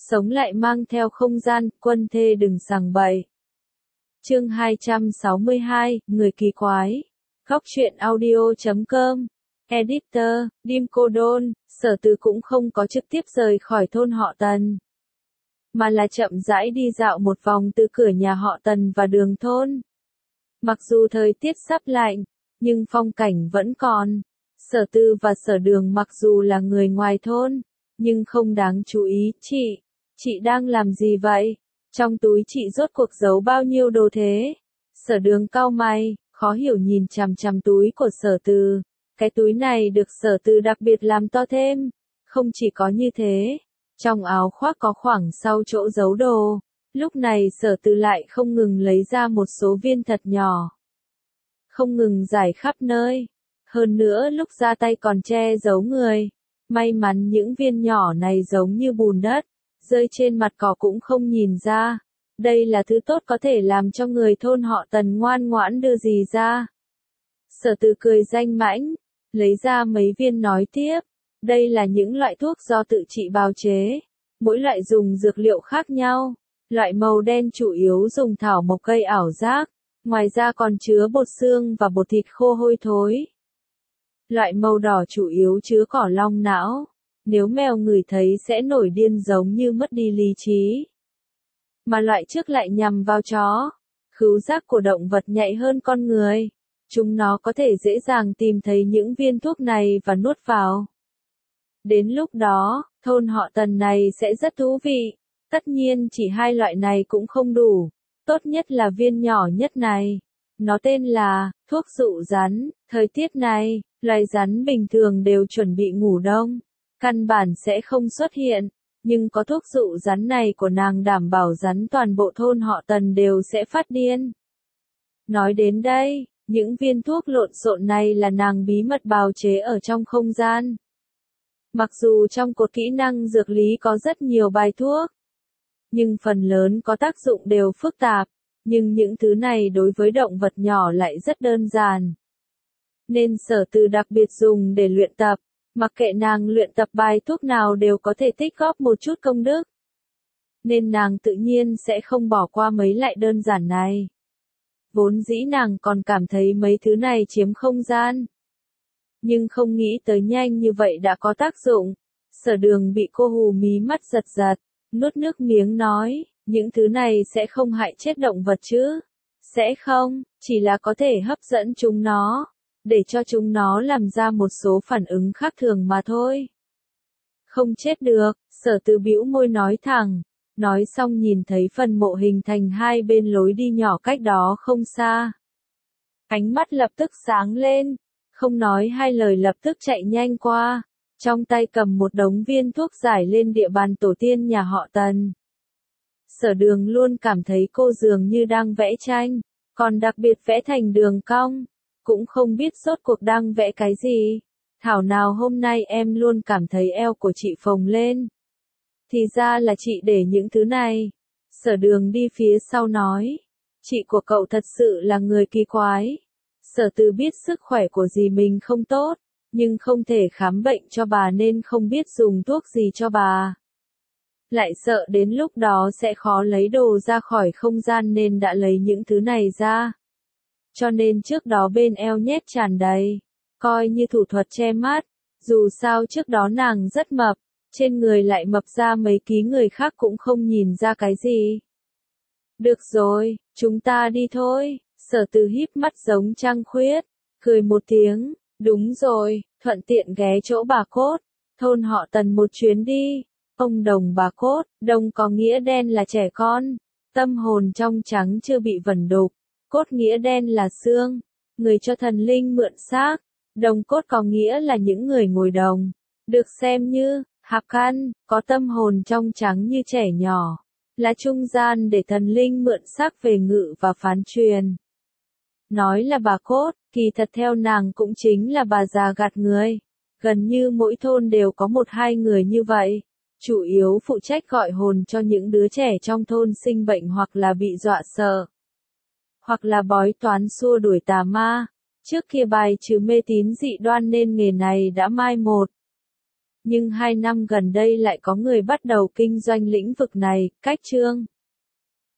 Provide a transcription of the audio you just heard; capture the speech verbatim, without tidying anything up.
sống lại mang theo không gian, quân thê đừng sằng bậy. Chương hai trăm sáu mươi hai, người kỳ quái. Góc truyện audio chấm com. Editor, Dim Cô Đôn, Sở Từ cũng không có trực tiếp rời khỏi thôn họ Tần, mà là chậm rãi đi dạo một vòng từ cửa nhà họ Tần và đường thôn. Mặc dù thời tiết sắp lạnh, nhưng phong cảnh vẫn còn. Sở Từ và Sở Đường mặc dù là người ngoài thôn, nhưng không đáng chú ý. Chị, chị đang làm gì vậy? Trong túi chị rốt cuộc giấu bao nhiêu đồ thế? Sở Đường cau mày, khó hiểu nhìn chằm chằm túi của Sở Từ. Cái túi này được Sở Từ đặc biệt làm to thêm. Không chỉ có như thế, trong áo khoác có khoảng sau chỗ giấu đồ. Lúc này Sở Từ lại không ngừng lấy ra một số viên thật nhỏ, không ngừng rải khắp nơi. Hơn nữa lúc ra tay còn che giấu người. May mắn những viên nhỏ này giống như bùn đất, rơi trên mặt cỏ cũng không nhìn ra. Đây là thứ tốt có thể làm cho người thôn họ Tần ngoan ngoãn đưa gì ra. Sở Từ cười danh mãnh, lấy ra mấy viên nói tiếp. Đây là những loại thuốc do tự chị bào chế. Mỗi loại dùng dược liệu khác nhau. Loại màu đen chủ yếu dùng thảo mộc gây ảo giác. Ngoài ra còn chứa bột xương và bột thịt khô hôi thối. Loại màu đỏ chủ yếu chứa cỏ long não. Nếu mèo ngửi thấy sẽ nổi điên giống như mất đi lý trí. Mà loại trước lại nhằm vào chó. Khứu giác của động vật nhạy hơn con người. Chúng nó có thể dễ dàng tìm thấy những viên thuốc này và nuốt vào. Đến lúc đó, thôn họ Tần này sẽ rất thú vị. Tất nhiên chỉ hai loại này cũng không đủ. Tốt nhất là viên nhỏ nhất này. Nó tên là thuốc dụ rắn. Thời tiết này, loài rắn bình thường đều chuẩn bị ngủ đông. Căn bản sẽ không xuất hiện. Nhưng có thuốc dụ rắn này của nàng đảm bảo rắn toàn bộ thôn họ Tần đều sẽ phát điên. Nói đến đây, những viên thuốc lộn xộn này là nàng bí mật bào chế ở trong không gian. Mặc dù trong cột kỹ năng dược lý có rất nhiều bài thuốc, nhưng phần lớn có tác dụng đều phức tạp, nhưng những thứ này đối với động vật nhỏ lại rất đơn giản. Nên Sở Từ đặc biệt dùng để luyện tập, mặc kệ nàng luyện tập bài thuốc nào đều có thể tích góp một chút công đức. Nên nàng tự nhiên sẽ không bỏ qua mấy loại đơn giản này. Vốn dĩ nàng còn cảm thấy mấy thứ này chiếm không gian. Nhưng không nghĩ tới nhanh như vậy đã có tác dụng. Sở Đường bị cô hù mí mắt giật giật, nuốt nước miếng nói, những thứ này sẽ không hại chết động vật chứ? Sẽ không, chỉ là có thể hấp dẫn chúng nó, để cho chúng nó làm ra một số phản ứng khác thường mà thôi. Không chết được, Sở Từ bĩu môi nói thẳng. Nói xong nhìn thấy phần mộ hình thành hai bên lối đi nhỏ cách đó không xa. Ánh mắt lập tức sáng lên, không nói hai lời lập tức chạy nhanh qua, trong tay cầm một đống viên thuốc giải lên địa bàn tổ tiên nhà họ Tần. Sở Đường luôn cảm thấy cô dường như đang vẽ tranh, còn đặc biệt vẽ thành đường cong, cũng không biết rốt cuộc đang vẽ cái gì. Thảo nào hôm nay em luôn cảm thấy eo của chị phồng lên. Thì ra là chị để những thứ này. Sở Đường đi phía sau nói. Chị của cậu thật sự là người kỳ quái. Sở Từ biết sức khỏe của dì mình không tốt, nhưng không thể khám bệnh cho bà nên không biết dùng thuốc gì cho bà. Lại sợ đến lúc đó sẽ khó lấy đồ ra khỏi không gian nên đã lấy những thứ này ra. Cho nên trước đó bên eo nhét tràn đầy, coi như thủ thuật che mắt. Dù sao trước đó nàng rất mập. Trên người lại mập ra mấy ký người khác cũng không nhìn ra cái gì. Được rồi, chúng ta đi thôi. Sở Từ híp mắt giống trăng khuyết, cười một tiếng. Đúng rồi, thuận tiện ghé chỗ bà Cốt, thôn họ Tần một chuyến đi. Ông Đồng bà Cốt, đồng có nghĩa đen là trẻ con, tâm hồn trong trắng chưa bị vẩn đục, cốt nghĩa đen là xương, người cho thần linh mượn xác, đồng cốt có nghĩa là những người ngồi đồng, được xem như hạp căn, có tâm hồn trong trắng như trẻ nhỏ, là trung gian để thần linh mượn xác về ngự và phán truyền. Nói là bà Cốt, kỳ thật theo nàng cũng chính là bà già gạt người. Gần như mỗi thôn đều có một hai người như vậy. Chủ yếu phụ trách gọi hồn cho những đứa trẻ trong thôn sinh bệnh hoặc là bị dọa sợ. Hoặc là bói toán xua đuổi tà ma. Trước kia bài trừ mê tín dị đoan nên nghề này đã mai một. Nhưng hai năm gần đây lại có người bắt đầu kinh doanh lĩnh vực này, cách Trương